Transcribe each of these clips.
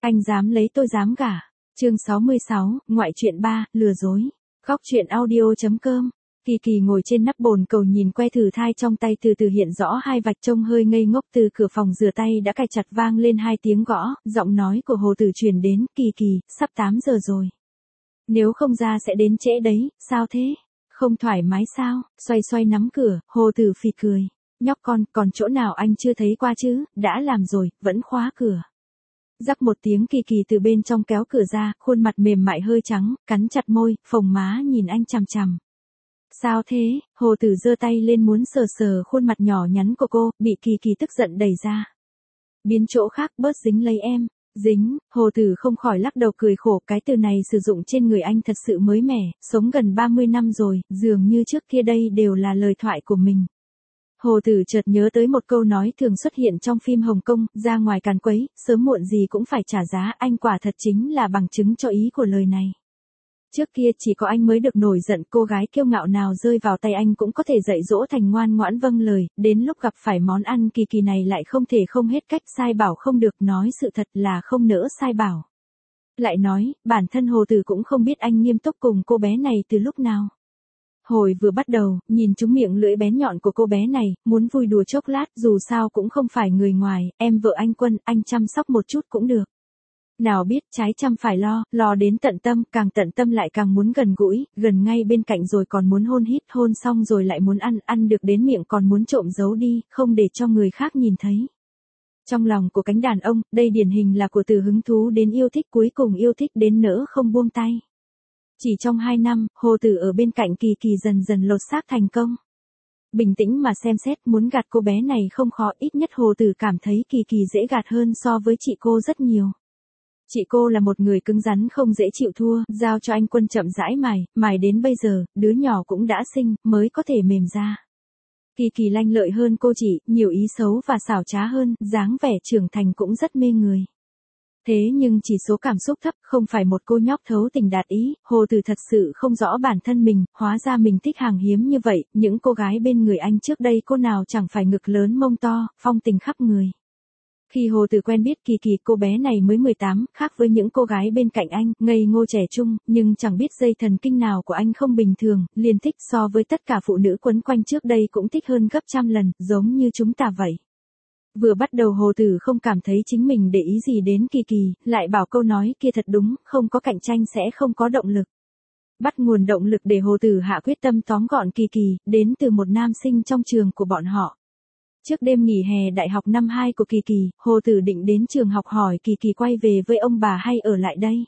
Anh dám lấy tôi dám gả. Chương 66, ngoại truyện 3, lừa dối. Khóc chuyện audio.com. Kỳ Kỳ ngồi trên nắp bồn cầu nhìn que thử thai trong tay từ từ hiện rõ hai vạch, trông hơi ngây ngốc. Từ cửa phòng rửa tay đã cài chặt vang lên hai tiếng gõ, giọng nói của Hồ Tử truyền đến, Kỳ Kỳ, sắp 8 giờ rồi. Nếu không ra sẽ đến trễ đấy, sao thế? Không thoải mái sao? Xoay xoay nắm cửa, Hồ Tử phì cười. Nhóc con, còn chỗ nào anh chưa thấy qua chứ, đã làm rồi, vẫn khóa cửa. Rắc một tiếng, Kỳ Kỳ từ bên trong kéo cửa ra, khuôn mặt mềm mại hơi trắng, cắn chặt môi, phồng má nhìn anh chằm chằm. Sao thế? Hồ Tử giơ tay lên muốn sờ sờ khuôn mặt nhỏ nhắn của cô, bị Kỳ Kỳ tức giận đẩy ra. Biến chỗ khác, bớt dính lấy em. Dính, Hồ Tử không khỏi lắc đầu cười khổ, cái từ này sử dụng trên người anh thật sự mới mẻ, sống gần 30 năm rồi, dường như trước kia đây đều là lời thoại của mình. Hồ Tử chợt nhớ tới một câu nói thường xuất hiện trong phim Hồng Kông, ra ngoài càn quấy, sớm muộn gì cũng phải trả giá, anh quả thật chính là bằng chứng cho ý của lời này. Trước kia chỉ có anh mới được nổi giận, cô gái kiêu ngạo nào rơi vào tay anh cũng có thể dạy dỗ thành ngoan ngoãn vâng lời, đến lúc gặp phải món ăn Kỳ Kỳ này lại không thể không hết cách, sai bảo không được, nói sự thật là không nỡ sai bảo. Lại nói, bản thân Hồ Tử cũng không biết anh nghiêm túc cùng cô bé này từ lúc nào. Hồi vừa bắt đầu, nhìn trúng miệng lưỡi bén nhọn của cô bé này, muốn vui đùa chốc lát, dù sao cũng không phải người ngoài, em vợ anh Quân, anh chăm sóc một chút cũng được. Nào biết trái chăm phải lo đến tận tâm, càng tận tâm lại càng muốn gần gũi, gần ngay bên cạnh rồi còn muốn hôn hít, hôn xong rồi lại muốn ăn được đến miệng còn muốn trộm giấu đi, không để cho người khác nhìn thấy. Trong lòng của cánh đàn ông, đây điển hình là của từ hứng thú đến yêu thích, cuối cùng yêu thích đến nỡ không buông tay. Chỉ trong 2 năm, Hồ Tử ở bên cạnh Kỳ Kỳ dần dần lột xác thành công. Bình tĩnh mà xem xét, muốn gạt cô bé này không khó, ít nhất Hồ Tử cảm thấy Kỳ Kỳ dễ gạt hơn so với chị cô rất nhiều. Chị cô là một người cứng rắn không dễ chịu thua, giao cho anh Quân chậm rãi mài đến bây giờ, đứa nhỏ cũng đã sinh, mới có thể mềm ra. Kỳ Kỳ lanh lợi hơn cô chị, nhiều ý xấu và xảo trá hơn, dáng vẻ trưởng thành cũng rất mê người. Thế nhưng chỉ số cảm xúc thấp, không phải một cô nhóc thấu tình đạt ý, Hồ Tử thật sự không rõ bản thân mình, hóa ra mình thích hàng hiếm như vậy, những cô gái bên người anh trước đây cô nào chẳng phải ngực lớn mông to, phong tình khắp người. Khi Hồ Tử quen biết Kỳ Kỳ, cô bé này mới 18, khác với những cô gái bên cạnh anh, ngây ngô trẻ trung, nhưng chẳng biết dây thần kinh nào của anh không bình thường, liền thích so với tất cả phụ nữ quấn quanh trước đây cũng thích hơn gấp trăm lần, giống như chúng ta vậy. Vừa bắt đầu Hồ Tử không cảm thấy chính mình để ý gì đến Kỳ Kỳ, lại bảo câu nói kia thật đúng, không có cạnh tranh sẽ không có động lực. Bắt nguồn động lực để Hồ Tử hạ quyết tâm tóm gọn Kỳ Kỳ, đến từ một nam sinh trong trường của bọn họ. Trước đêm nghỉ hè đại học năm 2 của Kỳ Kỳ, Hồ Tử định đến trường học hỏi Kỳ Kỳ quay về với ông bà hay ở lại đây.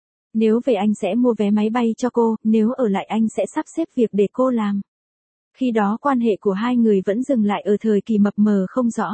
Nếu về anh sẽ mua vé máy bay cho cô, nếu ở lại anh sẽ sắp xếp việc để cô làm. Khi đó quan hệ của hai người vẫn dừng lại ở thời kỳ mập mờ không rõ.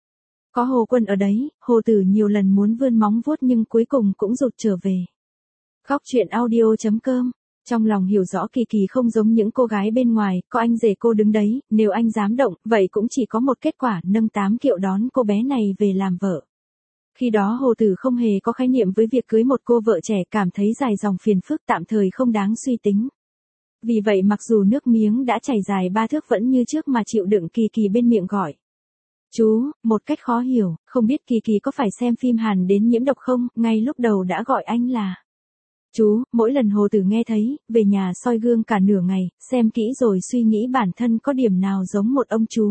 Có Hồ Quân ở đấy, Hồ Tử nhiều lần muốn vươn móng vuốt nhưng cuối cùng cũng rụt trở về. Khóc chuyện audio.com. Trong lòng hiểu rõ Kỳ Kỳ không giống những cô gái bên ngoài, có anh rể cô đứng đấy, nếu anh dám động, vậy cũng chỉ có một kết quả, nâng 8 kiệu đón cô bé này về làm vợ. Khi đó Hồ Tử không hề có khái niệm với việc cưới một cô vợ trẻ, cảm thấy dài dòng phiền phức tạm thời không đáng suy tính. Vì vậy mặc dù nước miếng đã chảy dài 3 thước vẫn như trước mà chịu đựng Kỳ Kỳ bên miệng gọi. Chú, một cách khó hiểu, không biết Kỳ Kỳ có phải xem phim Hàn đến nhiễm độc không, ngay lúc đầu đã gọi anh là chú, mỗi lần Hồ Tử nghe thấy, về nhà soi gương cả nửa ngày, xem kỹ rồi suy nghĩ bản thân có điểm nào giống một ông chú.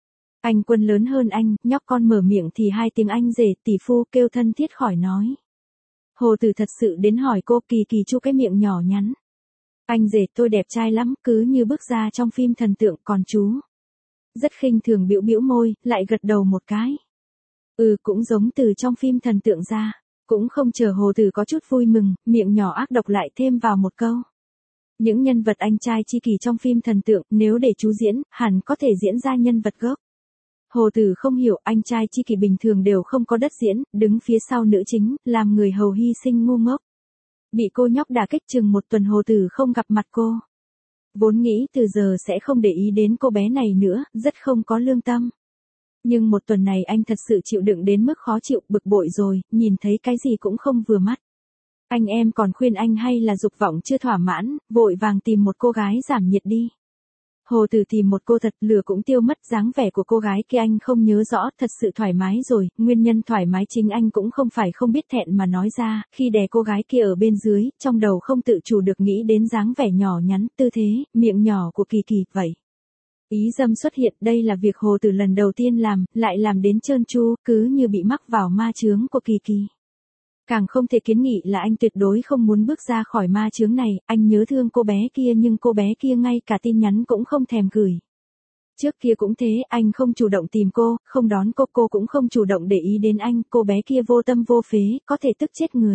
Anh Quân lớn hơn anh, nhóc con mở miệng thì hai tiếng anh rể, tỷ phu kêu thân thiết khỏi nói. Hồ Tử thật sự đến hỏi cô, Kỳ Kỳ chu cái miệng nhỏ nhắn. Anh rể tôi đẹp trai lắm, cứ như bước ra trong phim thần tượng, còn chú. Rất khinh thường bĩu bĩu môi, lại gật đầu một cái. Cũng giống từ trong phim thần tượng ra. Cũng không chờ Hồ Tử có chút vui mừng, miệng nhỏ ác độc lại thêm vào một câu. Những nhân vật anh trai chi kỷ trong phim thần tượng, nếu để chú diễn, hẳn có thể diễn ra nhân vật gốc. Hồ Tử không hiểu, anh trai chi kỷ bình thường đều không có đất diễn, đứng phía sau nữ chính, làm người hầu hy sinh ngu ngốc. Bị cô nhóc đả kích chừng 1 tuần Hồ Tử không gặp mặt cô. Vốn nghĩ từ giờ sẽ không để ý đến cô bé này nữa, rất không có lương tâm. Nhưng 1 tuần này anh thật sự chịu đựng đến mức khó chịu, bực bội rồi, nhìn thấy cái gì cũng không vừa mắt. Anh em còn khuyên anh hay là dục vọng chưa thỏa mãn, vội vàng tìm một cô gái giảm nhiệt đi. Hồ Tử tìm một cô thật, lửa cũng tiêu mất, dáng vẻ của cô gái kia anh không nhớ rõ, thật sự thoải mái rồi, nguyên nhân thoải mái chính anh cũng không phải không biết thẹn mà nói ra, khi đè cô gái kia ở bên dưới, trong đầu không tự chủ được nghĩ đến dáng vẻ nhỏ nhắn, tư thế, miệng nhỏ của Kỳ Kỳ, vậy. Ý dâm xuất hiện, đây là việc Hồ Tử lần đầu tiên làm, lại làm đến trơn tru, cứ như bị mắc vào ma chướng của Kỳ Kỳ. Càng không thể kiến nghị là anh tuyệt đối không muốn bước ra khỏi ma chướng này, anh nhớ thương cô bé kia nhưng cô bé kia ngay cả tin nhắn cũng không thèm gửi. Trước kia cũng thế, anh không chủ động tìm cô, không đón cô cũng không chủ động để ý đến anh, cô bé kia vô tâm vô phế, có thể tức chết người.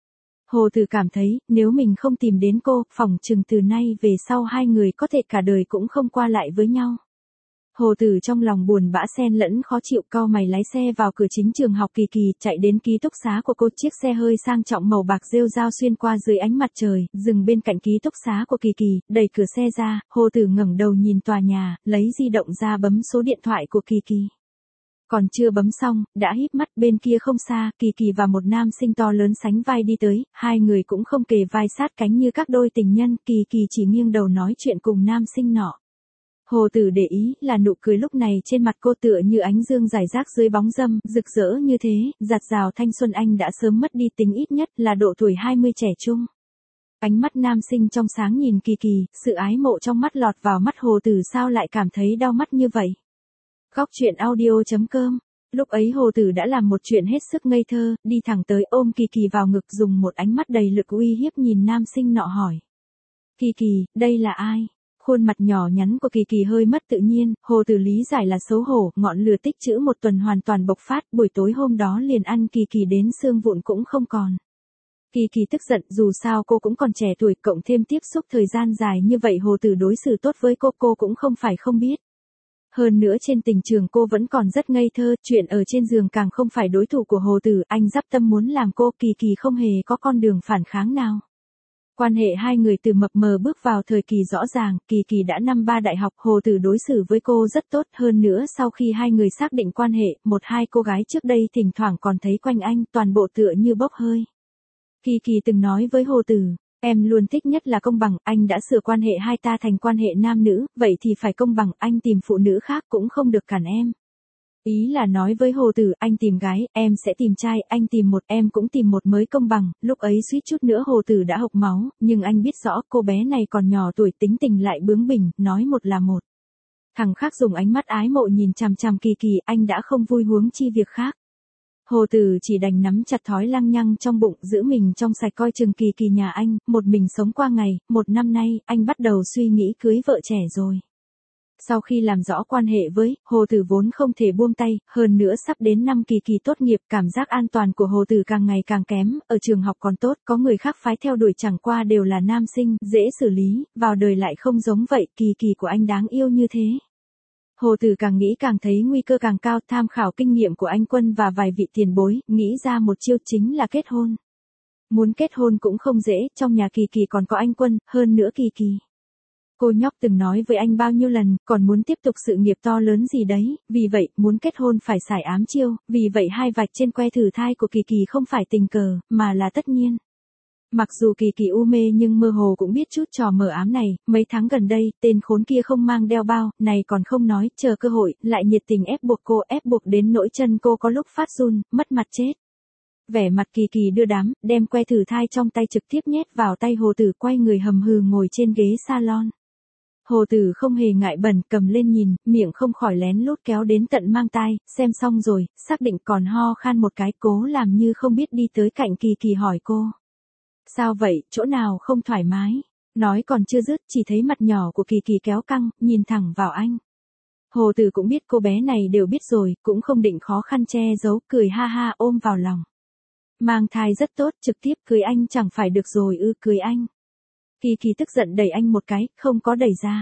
Hồ Tử cảm thấy, nếu mình không tìm đến cô, phỏng chừng từ nay về sau hai người có thể cả đời cũng không qua lại với nhau. Hồ Tử trong lòng buồn bã xen lẫn khó chịu, cau mày lái xe vào cửa chính trường học Kỳ Kỳ, chạy đến ký túc xá của cô, chiếc xe hơi sang trọng màu bạc rêu rao xuyên qua dưới ánh mặt trời, dừng bên cạnh ký túc xá của Kỳ Kỳ, đẩy cửa xe ra, Hồ Tử ngẩng đầu nhìn tòa nhà, lấy di động ra bấm số điện thoại của Kỳ Kỳ. Còn chưa bấm xong, đã híp mắt, bên kia không xa, Kỳ Kỳ và một nam sinh to lớn sánh vai đi tới, hai người cũng không kề vai sát cánh như các đôi tình nhân, Kỳ Kỳ chỉ nghiêng đầu nói chuyện cùng nam sinh nọ. Hồ Tử để ý là nụ cười lúc này trên mặt cô tựa như ánh dương rải rác dưới bóng râm, rực rỡ như thế, dạt dào thanh xuân anh đã sớm mất đi tính ít nhất là độ tuổi 20 trẻ trung. Ánh mắt nam sinh trong sáng nhìn Kỳ Kỳ, sự ái mộ trong mắt lọt vào mắt Hồ Tử sao lại cảm thấy đau mắt như vậy. Góc truyện audio.com. Lúc ấy Hồ Tử đã làm một chuyện hết sức ngây thơ, đi thẳng tới ôm Kỳ Kỳ vào ngực dùng một ánh mắt đầy lực uy hiếp nhìn nam sinh nọ hỏi. Kỳ Kỳ, đây là ai? Khuôn mặt nhỏ nhắn của Kỳ Kỳ hơi mất tự nhiên, Hồ Tử lý giải là xấu hổ, ngọn lửa tích trữ một tuần hoàn toàn bộc phát, buổi tối hôm đó liền ăn Kỳ Kỳ đến xương vụn cũng không còn. Kỳ Kỳ tức giận, dù sao cô cũng còn trẻ tuổi, cộng thêm tiếp xúc thời gian dài như vậy Hồ Tử đối xử tốt với cô cũng không phải không biết. Hơn nữa trên tình trường cô vẫn còn rất ngây thơ, chuyện ở trên giường càng không phải đối thủ của Hồ Tử, anh dắp tâm muốn làm cô, Kỳ Kỳ không hề có con đường phản kháng nào. Quan hệ hai người từ mập mờ bước vào thời kỳ rõ ràng, Kỳ Kỳ đã năm 3 đại học, Hồ Tử đối xử với cô rất tốt, hơn nữa sau khi hai người xác định quan hệ, một hai cô gái trước đây thỉnh thoảng còn thấy quanh anh, toàn bộ tựa như bốc hơi. Kỳ Kỳ từng nói với Hồ Tử, em luôn thích nhất là công bằng, anh đã sửa quan hệ hai ta thành quan hệ nam nữ, vậy thì phải công bằng, anh tìm phụ nữ khác cũng không được cản em. Ý là nói với Hồ Tử, anh tìm gái, em sẽ tìm trai, anh tìm một, em cũng tìm một mới công bằng, lúc ấy suýt chút nữa Hồ Tử đã hộc máu, nhưng anh biết rõ cô bé này còn nhỏ tuổi tính tình lại bướng bỉnh, nói một là một. Thằng khác dùng ánh mắt ái mộ nhìn chằm chằm Kỳ Kỳ, anh đã không vui huống chi việc khác. Hồ Tử chỉ đành nắm chặt thói lăng nhăng trong bụng, giữ mình trong sạch coi chừng Kỳ Kỳ nhà anh, một mình sống qua ngày, một năm nay, anh bắt đầu suy nghĩ cưới vợ trẻ rồi. Sau khi làm rõ quan hệ với, Hồ Tử vốn không thể buông tay, hơn nữa sắp đến năm Kỳ Kỳ tốt nghiệp, cảm giác an toàn của Hồ Tử càng ngày càng kém, ở trường học còn tốt, có người khác phái theo đuổi chẳng qua đều là nam sinh, dễ xử lý, vào đời lại không giống vậy, Kỳ Kỳ của anh đáng yêu như thế. Hồ Tử càng nghĩ càng thấy nguy cơ càng cao, tham khảo kinh nghiệm của anh Quân và vài vị tiền bối, nghĩ ra một chiêu chính là kết hôn. Muốn kết hôn cũng không dễ, trong nhà Kỳ Kỳ còn có anh Quân, hơn nữa Kỳ Kỳ. Cô nhóc từng nói với anh bao nhiêu lần, còn muốn tiếp tục sự nghiệp to lớn gì đấy, vì vậy, muốn kết hôn phải xài ám chiêu, vì vậy hai vạch trên que thử thai của Kỳ Kỳ không phải tình cờ, mà là tất nhiên. Mặc dù Kỳ Kỳ u mê nhưng mơ hồ cũng biết chút trò mờ ám này, mấy tháng gần đây, tên khốn kia không mang đeo bao, này còn không nói, chờ cơ hội, lại nhiệt tình ép buộc đến nỗi chân cô có lúc phát run, mất mặt chết. Vẻ mặt Kỳ Kỳ đưa đám, đem que thử thai trong tay trực tiếp nhét vào tay Hồ Tử, quay người hầm hừ ngồi trên ghế salon. Hồ Tử không hề ngại bẩn, cầm lên nhìn, miệng không khỏi lén lút kéo đến tận mang tai, xem xong rồi, xác định còn ho khan một cái, cố làm như không biết đi tới cạnh Kỳ Kỳ hỏi cô. Sao vậy, chỗ nào không thoải mái? Nói còn chưa dứt, chỉ thấy mặt nhỏ của Kỳ Kỳ kéo căng, nhìn thẳng vào anh. Hồ Tử cũng biết cô bé này đều biết rồi, cũng không định khó khăn che giấu, cười ha ha ôm vào lòng. Mang thai rất tốt, trực tiếp cưới anh chẳng phải được rồi ư, cưới anh. Kỳ Kỳ tức giận đẩy anh một cái, không có đẩy ra.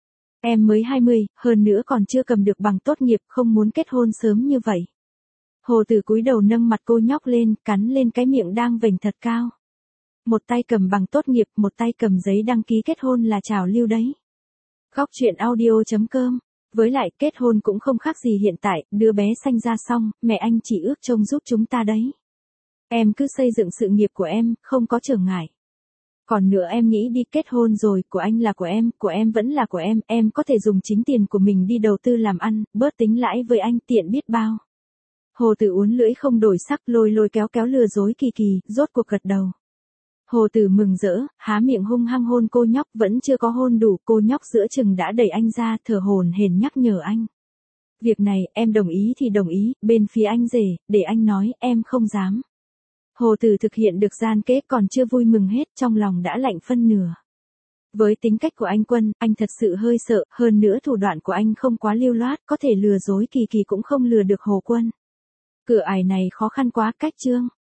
Em mới 20, hơn nữa còn chưa cầm được bằng tốt nghiệp, không muốn kết hôn sớm như vậy. Hồ Tử cúi đầu nâng mặt cô nhóc lên, cắn lên cái miệng đang vểnh thật cao. Một tay cầm bằng tốt nghiệp, một tay cầm giấy đăng ký kết hôn là trào lưu đấy. Góc truyện audio.com. Với lại, kết hôn cũng không khác gì hiện tại, đứa bé sanh ra xong, mẹ anh chỉ ước trông giúp chúng ta đấy. Em cứ xây dựng sự nghiệp của em, không có trở ngại. Còn nữa em nghĩ đi, kết hôn rồi, của anh là của em vẫn là của em có thể dùng chính tiền của mình đi đầu tư làm ăn, bớt tính lãi với anh tiện biết bao. Hồ Tử uốn lưỡi không đổi sắc, lôi lôi kéo kéo lừa dối Kỳ Kỳ, rốt cuộc gật đầu. Hồ Tử mừng rỡ, há miệng hung hăng hôn cô nhóc, vẫn chưa có hôn đủ, cô nhóc giữa chừng đã đẩy anh ra, thở hổn hển nhắc nhở anh. Việc này, em đồng ý thì đồng ý, bên phía anh rể, để anh nói, em không dám. Hồ Tử thực hiện được gian kế, còn chưa vui mừng hết, trong lòng đã lạnh phân nửa. Với tính cách của anh Quân, anh thật sự hơi sợ, hơn nữa thủ đoạn của anh không quá lưu loát, có thể lừa dối Kỳ Kỳ cũng không lừa được Hồ Quân. Cửa ải này khó khăn quá, cách chương.